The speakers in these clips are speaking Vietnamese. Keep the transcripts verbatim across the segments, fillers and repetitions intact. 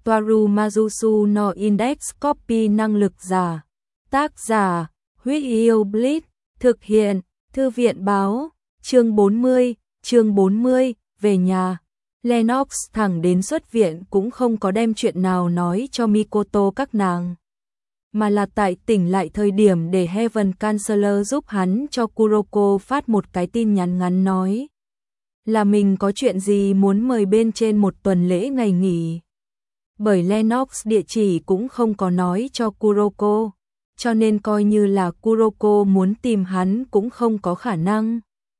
Toaru Majusu no Index Copy năng lực giả. Tác giả, Huyết Yêu Bleach, thực hiện, Thư viện báo, chương bốn mươi, chương bốn mươi, về nhà. Lennox thẳng đến xuất viện cũng không có đem chuyện nào nói cho Mikoto các nàng, mà là tại tỉnh lại thời điểm để Heaven Counselor giúp hắn cho Kuroko phát một cái tin nhắn ngắn nói là mình có chuyện gì muốn mời bên trên một tuần lễ ngày nghỉ. Bởi Lennox địa chỉ cũng không có nói cho Kuroko, cho nên coi như là Kuroko muốn tìm hắn cũng không có khả năng.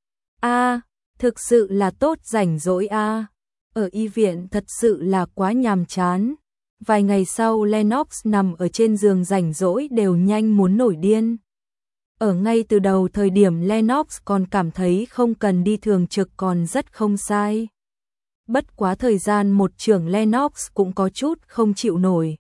A, à, thực sự là tốt rảnh rỗi a. À. Ở y viện thật sự là quá nhàm chán. Vài ngày sau Lennox nằm ở trên giường rảnh rỗi đều nhanh muốn nổi điên. Ở ngay từ đầu thời điểm Lennox còn cảm thấy không cần đi thường trực còn rất không sai. Bất quá thời gian một trưởng Lennox cũng có chút không chịu nổi.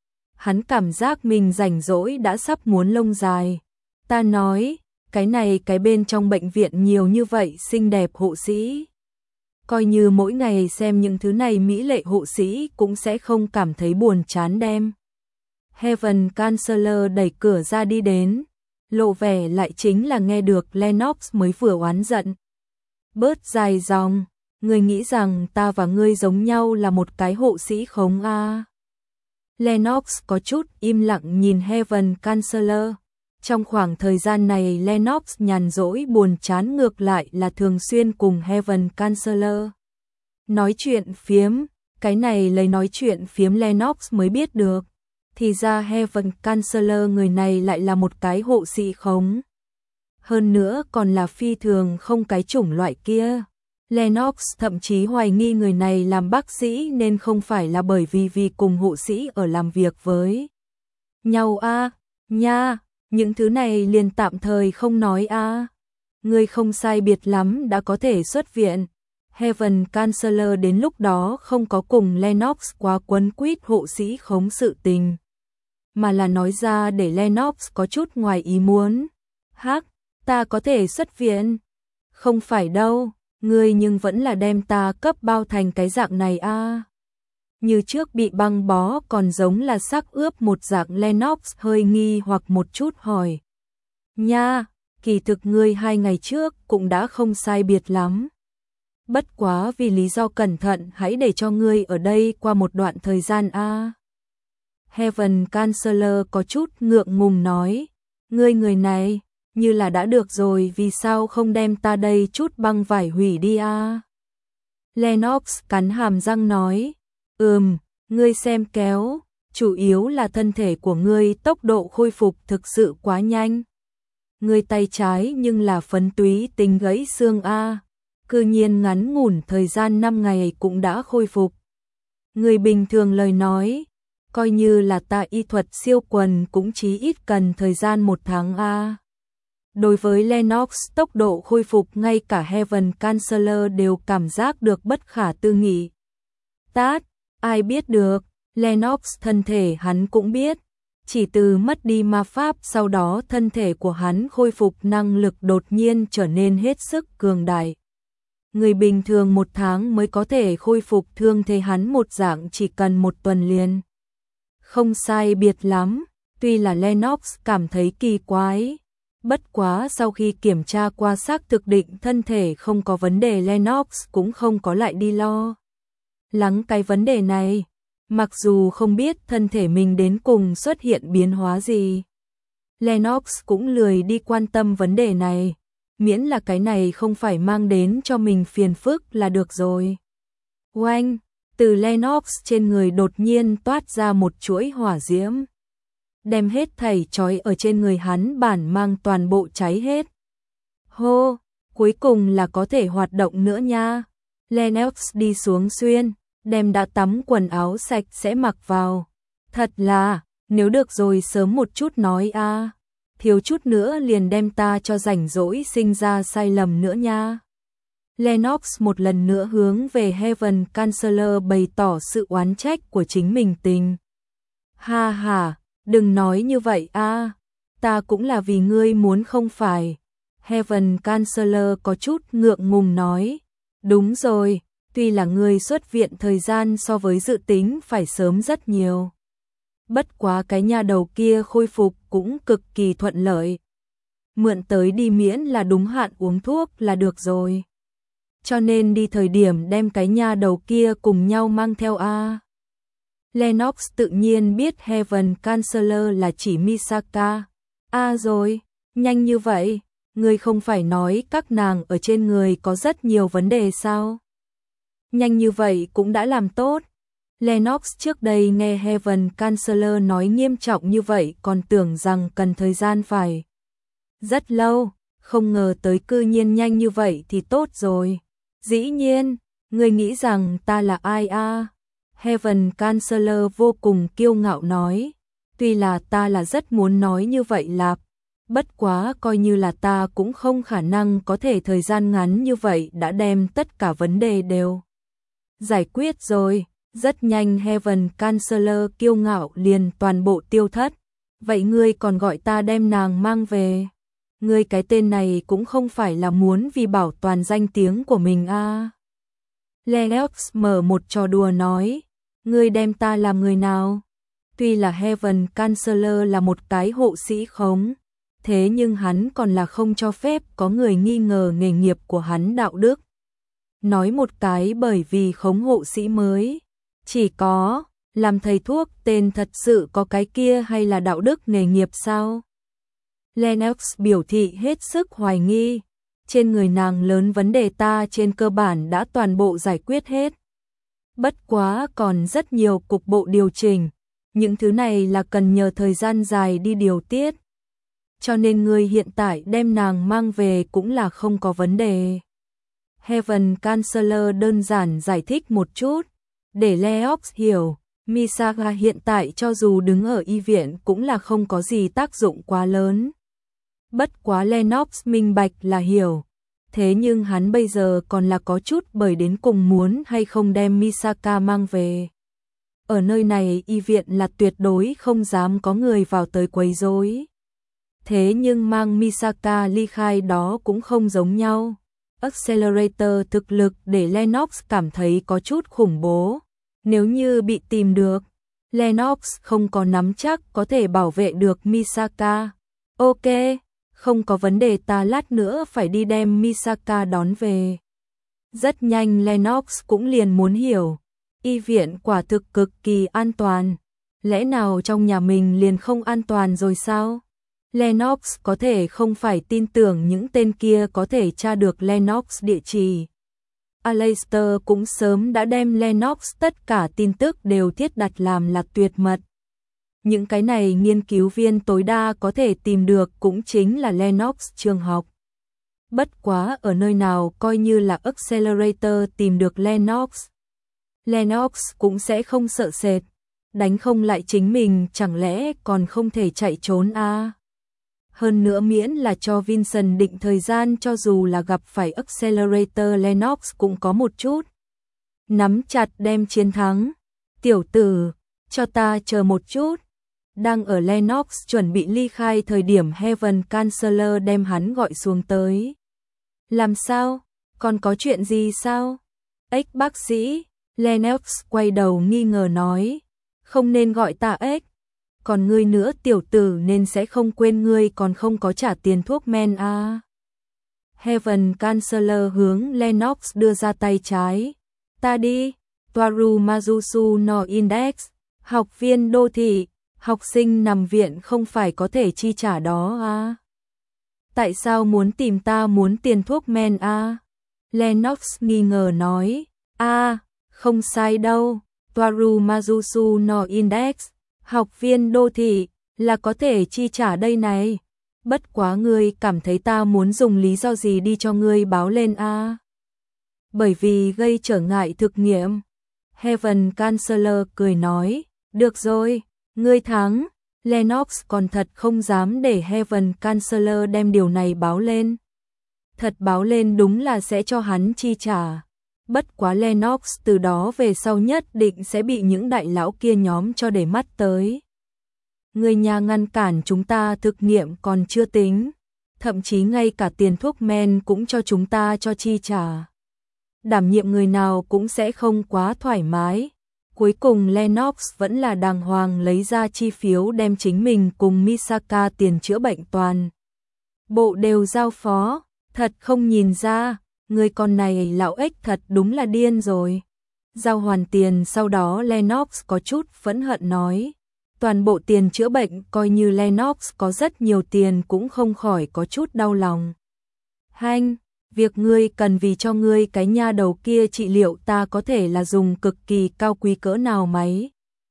Hắn cảm giác mình rảnh rỗi đã sắp muốn lông dài. Ta nói, cái này cái bên trong bệnh viện nhiều như vậy xinh đẹp hộ sĩ. Coi như mỗi ngày xem những thứ này mỹ lệ hộ sĩ cũng sẽ không cảm thấy buồn chán đem. Heaven Counselor đẩy cửa ra đi đến, lộ vẻ lại chính là nghe được Lennox mới vừa oán giận. Bớt dài dòng, ngươi nghĩ rằng ta và ngươi giống nhau là một cái hộ sĩ khống a? À? Lennox có chút im lặng nhìn Heaven Counselor. Trong khoảng thời gian này Lennox nhàn rỗi buồn chán ngược lại là thường xuyên cùng Heaven Counselor nói chuyện phiếm, cái này lấy nói chuyện phiếm Lennox mới biết được. Thì ra Heaven Counselor người này lại là một cái hộ sĩ khống. Hơn nữa còn là phi thường không cái chủng loại kia. Lennox thậm chí hoài nghi người này làm bác sĩ nên không phải là bởi vì vì cùng hộ sĩ ở làm việc với nhau a, à, nha. Những thứ này liền tạm thời không nói a. À. Ngươi không sai biệt lắm đã có thể xuất viện. Heaven Counselor đến lúc đó không có cùng Lennox quá quấn quýt hộ sĩ khống sự tình, mà là nói ra để Lennox có chút ngoài ý muốn. Hắc, ta có thể xuất viện? Không phải đâu, ngươi nhưng vẫn là đem ta cấp bao thành cái dạng này a. À. Như trước bị băng bó còn giống là xác ướp một dạng Lennox hơi nghi hoặc một chút hỏi. Nha, kỳ thực ngươi hai ngày trước cũng đã không sai biệt lắm. Bất quá vì lý do cẩn thận hãy để cho ngươi ở đây qua một đoạn thời gian a. À. Heaven Counselor có chút ngượng ngùng nói. Ngươi người này, như là đã được rồi vì sao không đem ta đây chút băng vải hủy đi a. À. Lennox cắn hàm răng nói. Ừm, ngươi xem kéo, chủ yếu là thân thể của ngươi tốc độ khôi phục thực sự quá nhanh. Ngươi tay trái nhưng là phấn túy tính gãy xương a, cư nhiên ngắn ngủn thời gian năm ngày cũng đã khôi phục. Người bình thường lời nói, coi như là ta y thuật siêu quần cũng chí ít cần thời gian một tháng a. Đối với Lennox tốc độ khôi phục ngay cả Heaven Counselor đều cảm giác được bất khả tư nghị. Tát, ai biết được, Lennox thân thể hắn cũng biết, chỉ từ mất đi ma pháp sau đó thân thể của hắn khôi phục năng lực đột nhiên trở nên hết sức cường đại. Người bình thường một tháng mới có thể khôi phục thương thế hắn một dạng chỉ cần một tuần liền. Không sai biệt lắm, tuy là Lennox cảm thấy kỳ quái. Bất quá sau khi kiểm tra qua xác thực định thân thể không có vấn đề Lennox cũng không có lại đi lo lắng cái vấn đề này, mặc dù không biết thân thể mình đến cùng xuất hiện biến hóa gì. Lennox cũng lười đi quan tâm vấn đề này, miễn là cái này không phải mang đến cho mình phiền phức là được rồi. Oanh, từ Lennox trên người đột nhiên toát ra một chuỗi hỏa diễm, đem hết thảy trói ở trên người hắn bản mang toàn bộ cháy hết. Hô, cuối cùng là có thể hoạt động nữa nha. Lennox đi xuống xuyên, đem đã tắm quần áo sạch sẽ mặc vào. Thật là, nếu được rồi sớm một chút nói a, à. Thiếu chút nữa liền đem ta cho rảnh rỗi sinh ra sai lầm nữa nha. Lennox một lần nữa hướng về Heaven Counselor bày tỏ sự oán trách của chính mình tình. Ha ha, đừng nói như vậy a, à. Ta cũng là vì ngươi muốn không phải. Heaven Counselor có chút ngượng ngùng nói. Đúng rồi, Tuy là người xuất viện thời gian so với dự tính phải sớm rất nhiều. Bất quá cái nha đầu kia khôi phục cũng cực kỳ thuận lợi. Mượn tới đi miễn là đúng hạn uống thuốc là được rồi. Cho nên đi thời điểm đem cái nha đầu kia cùng nhau mang theo a. Lennox tự nhiên biết Heaven Counselor là chỉ Misaka. À rồi, nhanh như vậy, ngươi không phải nói các nàng ở trên người có rất nhiều vấn đề sao? Nhanh như vậy cũng đã làm tốt. Lennox trước đây nghe Heaven Counselor nói nghiêm trọng như vậy còn tưởng rằng cần thời gian phải rất lâu, không ngờ tới cư nhiên nhanh như vậy thì tốt rồi. Dĩ nhiên, ngươi nghĩ rằng ta là ai a? Heaven Counselor vô cùng kiêu ngạo nói, tuy là ta là rất muốn nói như vậy lạp, bất quá coi như là ta cũng không khả năng có thể thời gian ngắn như vậy đã đem tất cả vấn đề đều giải quyết rồi. Rất nhanh Heaven Counselor kiêu ngạo liền toàn bộ tiêu thất. Vậy ngươi còn gọi ta đem nàng mang về? Ngươi cái tên này cũng không phải là muốn vì bảo toàn danh tiếng của mình a. À. Lennox mở một trò đùa nói, ngươi đem ta làm người nào? Tuy là Heaven Counselor là một cái hộ sĩ khống, thế nhưng hắn còn là không cho phép có người nghi ngờ nghề nghiệp của hắn đạo đức. Nói một cái bởi vì khống hộ sĩ mới, chỉ có làm thầy thuốc tên thật sự có cái kia hay là đạo đức nghề nghiệp sao? Lennox biểu thị hết sức hoài nghi, trên người nàng lớn vấn đề ta trên cơ bản đã toàn bộ giải quyết hết. Bất quá còn rất nhiều cục bộ điều chỉnh, những thứ này là cần nhờ thời gian dài đi điều tiết. Cho nên người hiện tại đem nàng mang về cũng là không có vấn đề. Heaven Counselor đơn giản giải thích một chút, để Lennox hiểu, Misaka hiện tại cho dù đứng ở y viện cũng là không có gì tác dụng quá lớn. Bất quá Lennox minh bạch là hiểu, thế nhưng hắn bây giờ còn là có chút bởi đến cùng muốn hay không đem Misaka mang về. Ở nơi này y viện là tuyệt đối không dám có người vào tới quấy rối. Thế nhưng mang Misaka ly khai đó cũng không giống nhau. Accelerator thực lực để Lennox cảm thấy có chút khủng bố. Nếu như bị tìm được, Lennox không có nắm chắc có thể bảo vệ được Misaka. Ok, không có vấn đề, ta lát nữa phải đi đem Misaka đón về. Rất nhanh Lennox cũng liền muốn hiểu, y viện quả thực cực kỳ an toàn. Lẽ nào trong nhà mình liền không an toàn rồi sao? Lennox có thể không phải tin tưởng những tên kia có thể tra được Lennox địa chỉ. Aleister cũng sớm đã đem Lennox tất cả tin tức đều thiết đặt làm là tuyệt mật. Những cái này nghiên cứu viên tối đa có thể tìm được cũng chính là Lennox trường học. Bất quá ở nơi nào coi như là Accelerator tìm được Lennox, Lennox cũng sẽ không sợ sệt, đánh không lại chính mình chẳng lẽ còn không thể chạy trốn à? Hơn nữa miễn là cho Vincent định thời gian, cho dù là gặp phải Accelerator Lennox cũng có một chút nắm chặt đem chiến thắng. Tiểu tử, cho ta chờ một chút. Đang ở Lennox chuẩn bị ly khai thời điểm Heaven Counselor đem hắn gọi xuống tới. Làm sao? Còn có chuyện gì sao? Ếch bác sĩ, Lennox quay đầu nghi ngờ nói, không nên gọi ta ếch. Còn ngươi nữa tiểu tử nên sẽ không quên ngươi còn không có trả tiền thuốc men à. Heaven Counselor hướng Lennox đưa ra tay trái. Ta đi, Toaru Mazusu no Index, học viên đô thị, học sinh nằm viện không phải có thể chi trả đó à. Tại sao muốn tìm ta muốn tiền thuốc men à? Lennox nghi ngờ nói, à, không sai đâu, Toaru Mazusu no Index, học viên đô thị, là có thể chi trả đây này. Bất quá ngươi cảm thấy ta muốn dùng lý do gì đi cho ngươi báo lên a? Bởi vì gây trở ngại thực nghiệm. Heaven Counselor cười nói, được rồi, ngươi thắng. Lennox còn thật không dám để Heaven Counselor đem điều này báo lên. Thật báo lên đúng là sẽ cho hắn chi trả. Bất quá Lennox từ đó về sau nhất định sẽ bị những đại lão kia nhóm cho để mắt tới. Người nhà ngăn cản chúng ta thực nghiệm còn chưa tính, thậm chí ngay cả tiền thuốc men cũng cho chúng ta cho chi trả. đảm nhiệm người nào cũng sẽ không quá thoải mái. Cuối cùng Lennox vẫn là đàng hoàng lấy ra chi phiếu đem chính mình cùng Misaka tiền chữa bệnh toàn. Bộ đều giao phó, thật không nhìn ra, người con này lão ếch thật đúng là điên rồi. Giao hoàn tiền sau đó Lennox có chút phẫn hận nói. Toàn bộ tiền chữa bệnh coi như Lennox có rất nhiều tiền cũng không khỏi có chút đau lòng. Hanh, việc ngươi cần vì cho ngươi cái nha đầu kia trị liệu ta có thể là dùng cực kỳ cao quý cỡ nào máy.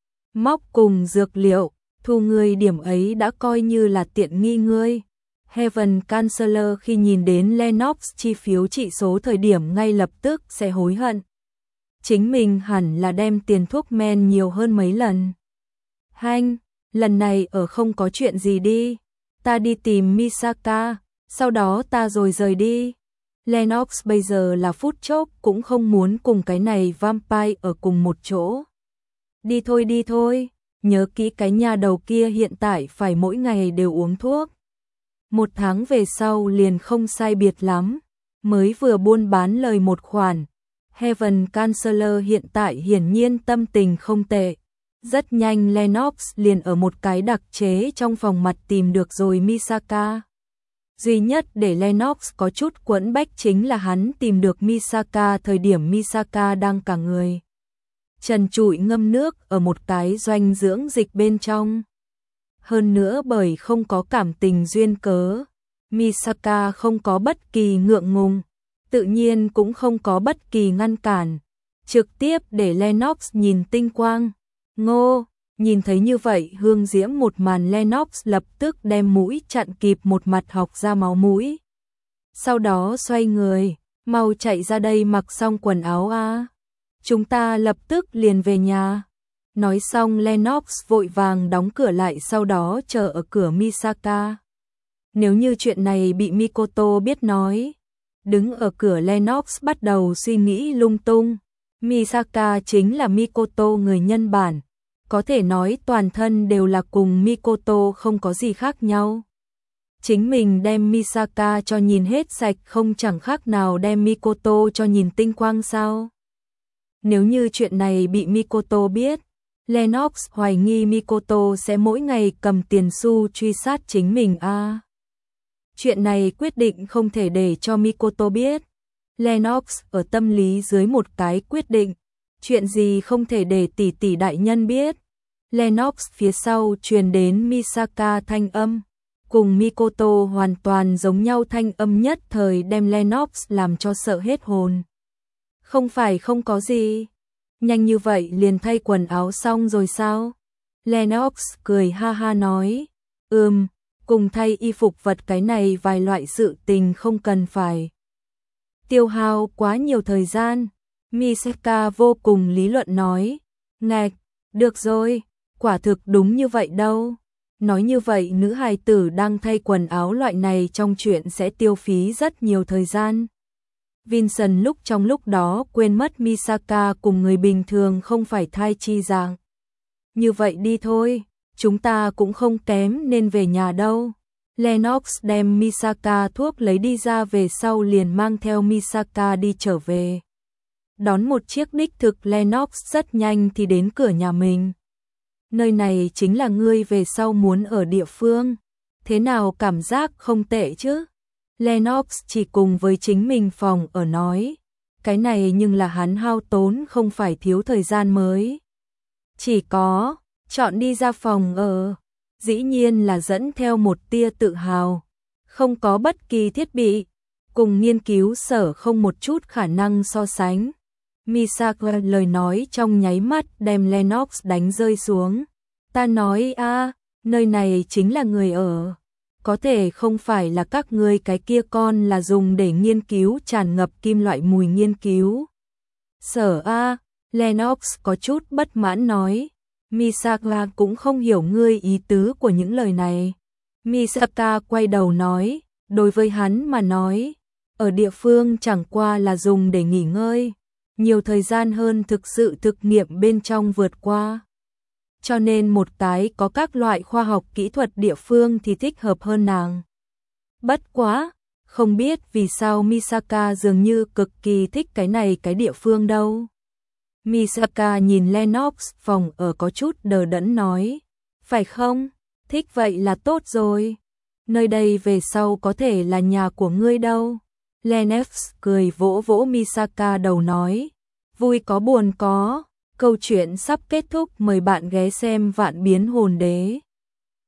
Móc cùng dược liệu, thu ngươi điểm ấy đã coi như là tiện nghi ngươi. Heaven Chancellor khi nhìn đến Lennox chi phiếu trị số thời điểm ngay lập tức sẽ hối hận. Chính mình hẳn là đem tiền thuốc men nhiều hơn mấy lần. Hanh, lần này ở không có chuyện gì đi. Ta đi tìm Misaka, sau đó ta rồi rời đi. Lennox bây giờ là phút chốc cũng không muốn cùng cái này vampire ở cùng một chỗ. Đi thôi đi thôi, nhớ kỹ cái nhà đầu kia hiện tại phải mỗi ngày đều uống thuốc. Một tháng về sau liền không sai biệt lắm, mới vừa buôn bán lời một khoản. Heaven Chancellor hiện tại hiển nhiên tâm tình không tệ. Rất nhanh Lennox liền ở một cái đặc chế trong phòng mặt tìm được rồi Misaka. Duy nhất để Lennox có chút quẫn bách chính là hắn tìm được Misaka thời điểm Misaka đang cả người trần trụi ngâm nước ở một cái doanh dưỡng dịch bên trong. Hơn nữa bởi không có cảm tình duyên cớ, Misaka không có bất kỳ ngượng ngùng, tự nhiên cũng không có bất kỳ ngăn cản, trực tiếp để Lennox nhìn tinh quang. Ngô, nhìn thấy như vậy hương diễm một màn Lennox lập tức đem mũi chặn kịp một mặt học ra máu mũi. Sau đó xoay người, mau chạy ra đây mặc xong quần áo a. Chúng ta lập tức liền về nhà. Nói xong Lennox vội vàng đóng cửa lại sau đó chờ ở cửa Misaka. Nếu như chuyện này bị Mikoto biết nói. Đứng ở cửa Lennox bắt đầu suy nghĩ lung tung. Misaka chính là Mikoto người nhân bản. Có thể nói toàn thân đều là cùng Mikoto không có gì khác nhau. Chính mình đem Misaka cho nhìn hết sạch không chẳng khác nào đem Mikoto cho nhìn tinh quang sao. Nếu như chuyện này bị Mikoto biết, Lennox hoài nghi Mikoto sẽ mỗi ngày cầm tiền xu truy sát chính mình a. À, chuyện này quyết định không thể để cho Mikoto biết. Lennox ở tâm lý dưới một cái quyết định, chuyện gì không thể để tỷ tỷ đại nhân biết. Lennox phía sau truyền đến Misaka thanh âm, cùng Mikoto hoàn toàn giống nhau thanh âm nhất thời đem Lennox làm cho sợ hết hồn. Không phải không có gì, nhanh như vậy liền thay quần áo xong rồi sao? Lennox cười ha ha nói, ừm, cùng thay y phục vật cái này vài loại sự tình không cần phải tiêu hao quá nhiều thời gian. Misaka vô cùng lý luận nói, ngạch, được rồi, quả thực đúng như vậy đâu. Nói như vậy nữ hài tử đang thay quần áo loại này trong chuyện sẽ tiêu phí rất nhiều thời gian. Vincent lúc trong lúc đó quên mất Misaka cùng người bình thường không phải thai chi dạng. Như vậy đi thôi, chúng ta cũng không kém nên về nhà đâu. Lennox đem Misaka thuốc lấy đi ra về sau liền mang theo Misaka đi trở về. Đón một chiếc đích thực Lennox rất nhanh thì đến cửa nhà mình. Nơi này chính là ngươi về sau muốn ở địa phương. Thế nào cảm giác không tệ chứ? Lennox chỉ cùng với chính mình phòng ở nói. Cái này nhưng là hắn hao tốn không phải thiếu thời gian mới. Chỉ có, chọn đi ra phòng ở. Dĩ nhiên là dẫn theo một tia tự hào. Không có bất kỳ thiết bị. Cùng nghiên cứu sở không một chút khả năng so sánh. Misaka lời nói trong nháy mắt đem Lennox đánh rơi xuống. Ta nói a, nơi này chính là người ở. Có thể không phải là các ngươi cái kia con là dùng để nghiên cứu tràn ngập kim loại mùi nghiên cứu. Sở a, Lennox có chút bất mãn nói. Misaka cũng không hiểu ngươi ý tứ của những lời này. Misaka quay đầu nói, đối với hắn mà nói, ở địa phương chẳng qua là dùng để nghỉ ngơi. Nhiều thời gian hơn thực sự thực nghiệm bên trong vượt qua. Cho nên một cái có các loại khoa học kỹ thuật địa phương thì thích hợp hơn nàng. Bất quá, Không biết vì sao Misaka dường như cực kỳ thích cái này cái địa phương đâu. Misaka nhìn Lennox phòng ở có chút đờ đẫn nói. Phải không? Thích vậy là tốt rồi. Nơi đây về sau có thể là nhà của ngươi đâu. Lennox cười vỗ vỗ Misaka đầu nói. Vui có buồn có. Câu chuyện sắp kết thúc, mời bạn ghé xem Vạn Biến Hồn Đế.